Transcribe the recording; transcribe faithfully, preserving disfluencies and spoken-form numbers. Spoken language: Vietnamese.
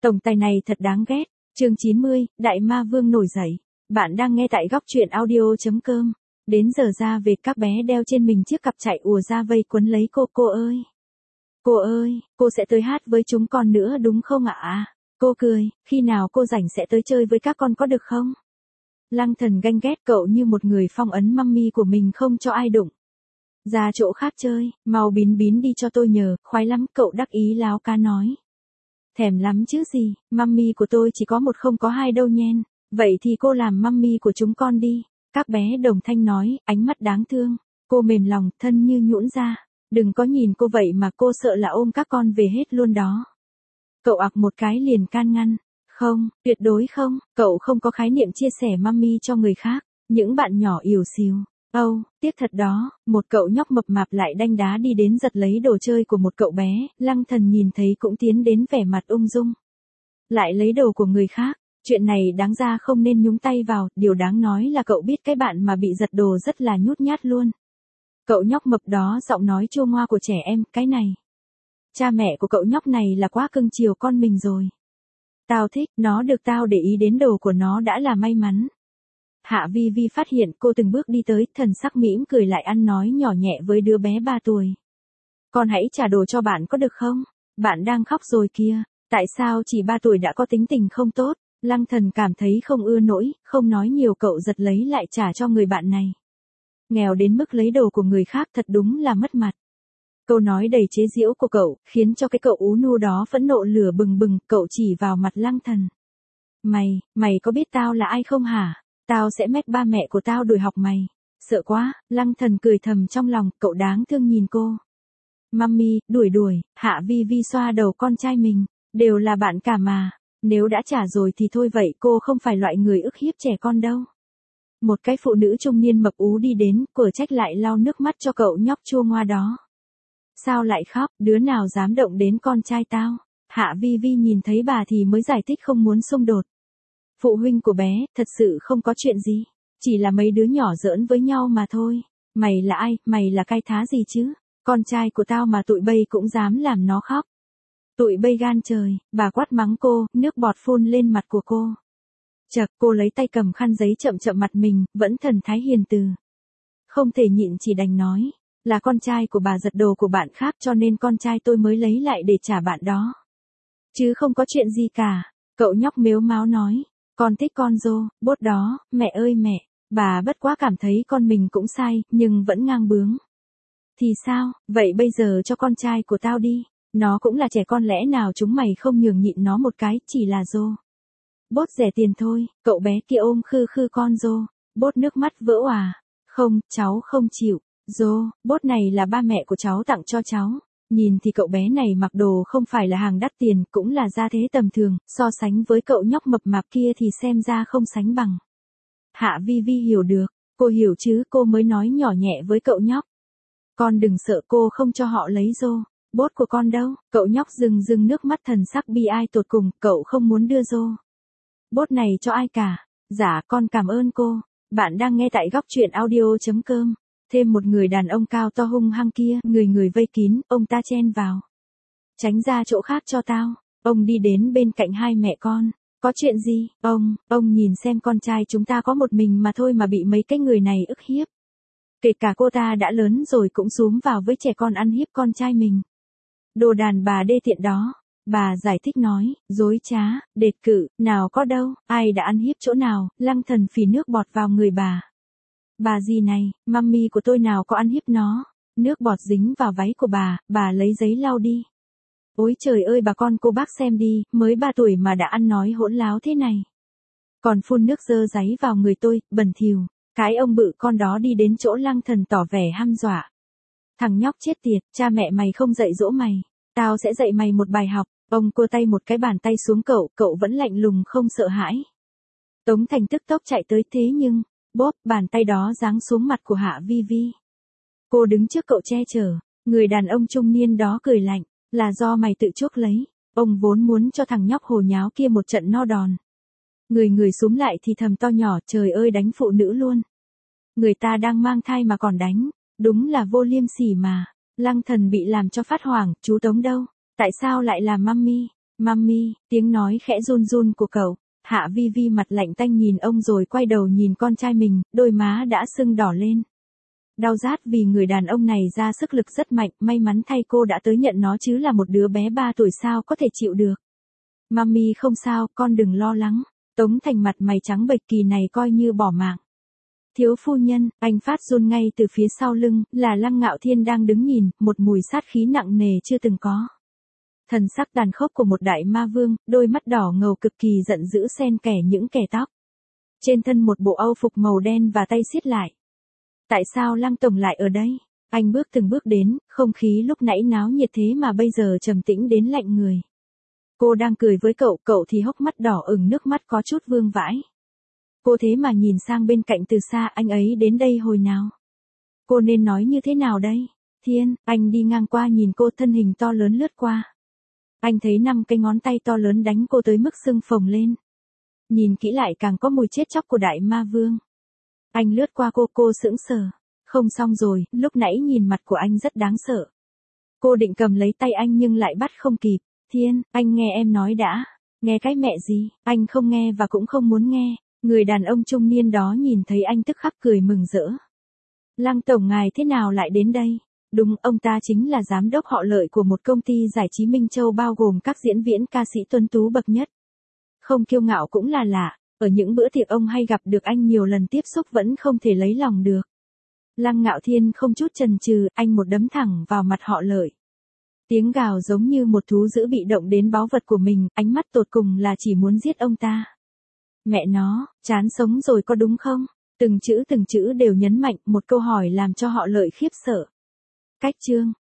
Tổng tài này thật đáng ghét. Chương chín mươi, Đại Ma Vương nổi dậy. Bạn đang nghe tại góc truyện audio.com. Đến giờ ra về các bé đeo trên mình chiếc cặp chạy ùa ra vây quấn lấy cô. Cô ơi! Cô ơi, cô sẽ tới hát với chúng con nữa đúng không ạ? À? Cô cười, khi nào cô rảnh sẽ tới chơi với các con có được không? Lăng Thần ganh ghét cậu như một người phong ấn mummy của mình không cho ai đụng. Ra chỗ khác chơi, mau bín bín đi cho tôi nhờ, khoái lắm, cậu đắc ý láo cá nói. Thèm lắm chứ gì, mummy của tôi chỉ có một không có hai đâu nhen, vậy thì cô làm mummy của chúng con đi. Các bé đồng thanh nói, ánh mắt đáng thương. Cô mềm lòng, thân như nhũn ra. Đừng có nhìn cô vậy mà cô sợ là ôm các con về hết luôn đó. Cậu ặc một cái liền can ngăn. Không, tuyệt đối không, cậu không có khái niệm chia sẻ mummy cho người khác. Những bạn nhỏ ỉu xìu. Âu, oh, tiếc thật đó, một cậu nhóc mập mạp lại đanh đá đi đến giật lấy đồ chơi của một cậu bé, Lăng Thần nhìn thấy cũng tiến đến vẻ mặt ung dung. Lại lấy đồ của người khác, chuyện này đáng ra không nên nhúng tay vào, điều đáng nói là cậu biết cái bạn mà bị giật đồ rất là nhút nhát luôn. Cậu nhóc mập đó giọng nói chua ngoa của trẻ em, cái này. Cha mẹ của cậu nhóc này là quá cưng chiều con mình rồi. Tao thích, nó được tao để ý đến đồ của nó đã là may mắn. Hạ Vi Vi phát hiện cô từng bước đi tới, thần sắc mỉm cười lại ăn nói nhỏ nhẹ với đứa bé ba tuổi. Con hãy trả đồ cho bạn có được không? Bạn đang khóc rồi kia, tại sao chỉ ba tuổi đã có tính tình không tốt? Lăng Thần cảm thấy không ưa nổi, không nói nhiều cậu giật lấy lại trả cho người bạn này. Nghèo đến mức lấy đồ của người khác thật đúng là mất mặt. Câu nói đầy chế giễu của cậu, khiến cho cái cậu ú nu đó phẫn nộ lửa bừng bừng, cậu chỉ vào mặt Lăng Thần. Mày, mày có biết tao là ai không hả? Tao sẽ mách ba mẹ của tao đuổi học mày. Sợ quá, Lăng Thần cười thầm trong lòng, cậu đáng thương nhìn cô. Mummy, đuổi đuổi, Hạ Vi Vi xoa đầu con trai mình, đều là bạn cả mà. Nếu đã trả rồi thì thôi vậy, cô không phải loại người ức hiếp trẻ con đâu. Một cái phụ nữ trung niên mập ú đi đến, cửa trách lại lau nước mắt cho cậu nhóc chua ngoa đó. Sao lại khóc, đứa nào dám động đến con trai tao? Hạ Vi Vi nhìn thấy bà thì mới giải thích không muốn xung đột. Phụ huynh của bé, thật sự không có chuyện gì. Chỉ là mấy đứa nhỏ giỡn với nhau mà thôi. Mày là ai, mày là cái thá gì chứ? Con trai của tao mà tụi bay cũng dám làm nó khóc. Tụi bay gan trời, bà quát mắng cô, nước bọt phun lên mặt của cô. Chật, cô lấy tay cầm khăn giấy chậm chậm mặt mình, vẫn thần thái hiền từ. Không thể nhịn chỉ đành nói, là con trai của bà giật đồ của bạn khác cho nên con trai tôi mới lấy lại để trả bạn đó. Chứ không có chuyện gì cả, cậu nhóc mếu máo nói. Con thích con Rô, bốt đó, mẹ ơi mẹ, bà bất quá cảm thấy con mình cũng sai, nhưng vẫn ngang bướng. Thì sao, vậy bây giờ cho con trai của tao đi, nó cũng là trẻ con lẽ nào chúng mày không nhường nhịn nó một cái, chỉ là Rô. Bốt rẻ tiền thôi, cậu bé kia ôm khư khư con Rô, bốt nước mắt vỡ òa. Không, cháu không chịu, Rô, bốt này là ba mẹ của cháu tặng cho cháu. Nhìn thì cậu bé này mặc đồ không phải là hàng đắt tiền, cũng là gia thế tầm thường, so sánh với cậu nhóc mập mạp kia thì xem ra không sánh bằng. Hạ Vi Vi hiểu được, cô hiểu chứ, cô mới nói nhỏ nhẹ với cậu nhóc. Con đừng sợ, cô không cho họ lấy Rô, bốt của con đâu, cậu nhóc rưng rưng nước mắt thần sắc bi ai tột cùng, cậu không muốn đưa Rô. Bốt này cho ai cả, dạ con cảm ơn cô, bạn đang nghe tại góc truyện audio.com. Thêm một người đàn ông cao to hung hăng kia, người người vây kín, ông ta chen vào. Tránh ra chỗ khác cho tao, ông đi đến bên cạnh hai mẹ con. Có chuyện gì, ông, ông nhìn xem con trai chúng ta có một mình mà thôi mà bị mấy cái người này ức hiếp. Kể cả cô ta đã lớn rồi cũng xúm vào với trẻ con ăn hiếp con trai mình. Đồ đàn bà đê tiện đó. Bà giải thích nói, dối trá, đệt cử, nào có đâu, ai đã ăn hiếp chỗ nào, Lăng Thần phì nước bọt vào người bà. Bà gì này, mummy của tôi nào có ăn hiếp nó. Nước bọt dính vào váy của bà, bà lấy giấy lau đi. Ôi trời ơi bà con cô bác xem đi, mới ba tuổi mà đã ăn nói hỗn láo thế này. Còn phun nước dơ giấy vào người tôi, bẩn thỉu. Cái ông bự con đó đi đến chỗ Lăng Thần tỏ vẻ hăm dọa. Thằng nhóc chết tiệt, cha mẹ mày không dạy dỗ mày. Tao sẽ dạy mày một bài học. Ông cua tay một cái bàn tay xuống cậu, cậu vẫn lạnh lùng không sợ hãi. Tống Thành tức tốc chạy tới thế nhưng, bóp, bàn tay đó giáng xuống mặt của Hạ Vi Vi. Cô đứng trước cậu che chở, người đàn ông trung niên đó cười lạnh, là do mày tự chuốc lấy, ông vốn muốn cho thằng nhóc hồ nháo kia một trận no đòn. Người người xúm lại thì thầm to nhỏ, trời ơi đánh phụ nữ luôn. Người ta đang mang thai mà còn đánh, đúng là vô liêm sỉ mà. Lăng Thần bị làm cho phát hoảng, chú Tống đâu? Tại sao lại là mummy? Mami, tiếng nói khẽ run run của cậu. Hạ Vi Vi mặt lạnh tanh nhìn ông rồi quay đầu nhìn con trai mình, đôi má đã sưng đỏ lên. Đau rát vì người đàn ông này ra sức lực rất mạnh, may mắn thay cô đã tới nhận nó chứ là một đứa bé ba tuổi sao có thể chịu được. Mami không sao, con đừng lo lắng. Tống Thành mặt mày trắng bệch kỳ này coi như bỏ mạng. Thiếu phu nhân, anh phát run ngay từ phía sau lưng, là Lăng Ngạo Thiên đang đứng nhìn, một mùi sát khí nặng nề chưa từng có. Thần sắc tàn khốc của một đại ma vương, đôi mắt đỏ ngầu cực kỳ giận dữ xen kẽ những kẻ tóc. Trên thân một bộ âu phục màu đen và tay siết lại. Tại sao Lăng tổng lại ở đây? Anh bước từng bước đến, không khí lúc nãy náo nhiệt thế mà bây giờ trầm tĩnh đến lạnh người. Cô đang cười với cậu, cậu thì hốc mắt đỏ ửng, nước mắt có chút vương vãi. Cô thế mà nhìn sang bên cạnh từ xa, anh ấy đến đây hồi nào? Cô nên nói như thế nào đây? Thiên, anh đi ngang qua nhìn cô, thân hình to lớn lướt qua. Anh thấy năm cái ngón tay to lớn đánh cô tới mức sưng phồng lên. Nhìn kỹ lại càng có mùi chết chóc của đại ma vương. Anh lướt qua cô, cô sững sờ. Không xong rồi, lúc nãy nhìn mặt của anh rất đáng sợ. Cô định cầm lấy tay anh nhưng lại bắt không kịp. Thiên, anh nghe em nói đã. Nghe cái mẹ gì, anh không nghe và cũng không muốn nghe. Người đàn ông trung niên đó nhìn thấy anh tức khắc cười mừng rỡ. Lăng tổng ngài thế nào lại đến đây? Đúng, ông ta chính là giám đốc họ Lợi của một công ty giải trí Minh Châu bao gồm các diễn viên ca sĩ tuấn tú bậc nhất. Không kiêu ngạo cũng là lạ, ở những bữa tiệc ông hay gặp được anh nhiều lần tiếp xúc vẫn không thể lấy lòng được. Lăng Ngạo Thiên không chút chần chừ, anh một đấm thẳng vào mặt họ Lợi. Tiếng gào giống như một thú dữ bị động đến báu vật của mình, ánh mắt tột cùng là chỉ muốn giết ông ta. Mẹ nó, chán sống rồi có đúng không? Từng chữ từng chữ đều nhấn mạnh, một câu hỏi làm cho họ Lợi khiếp sợ. Cách chương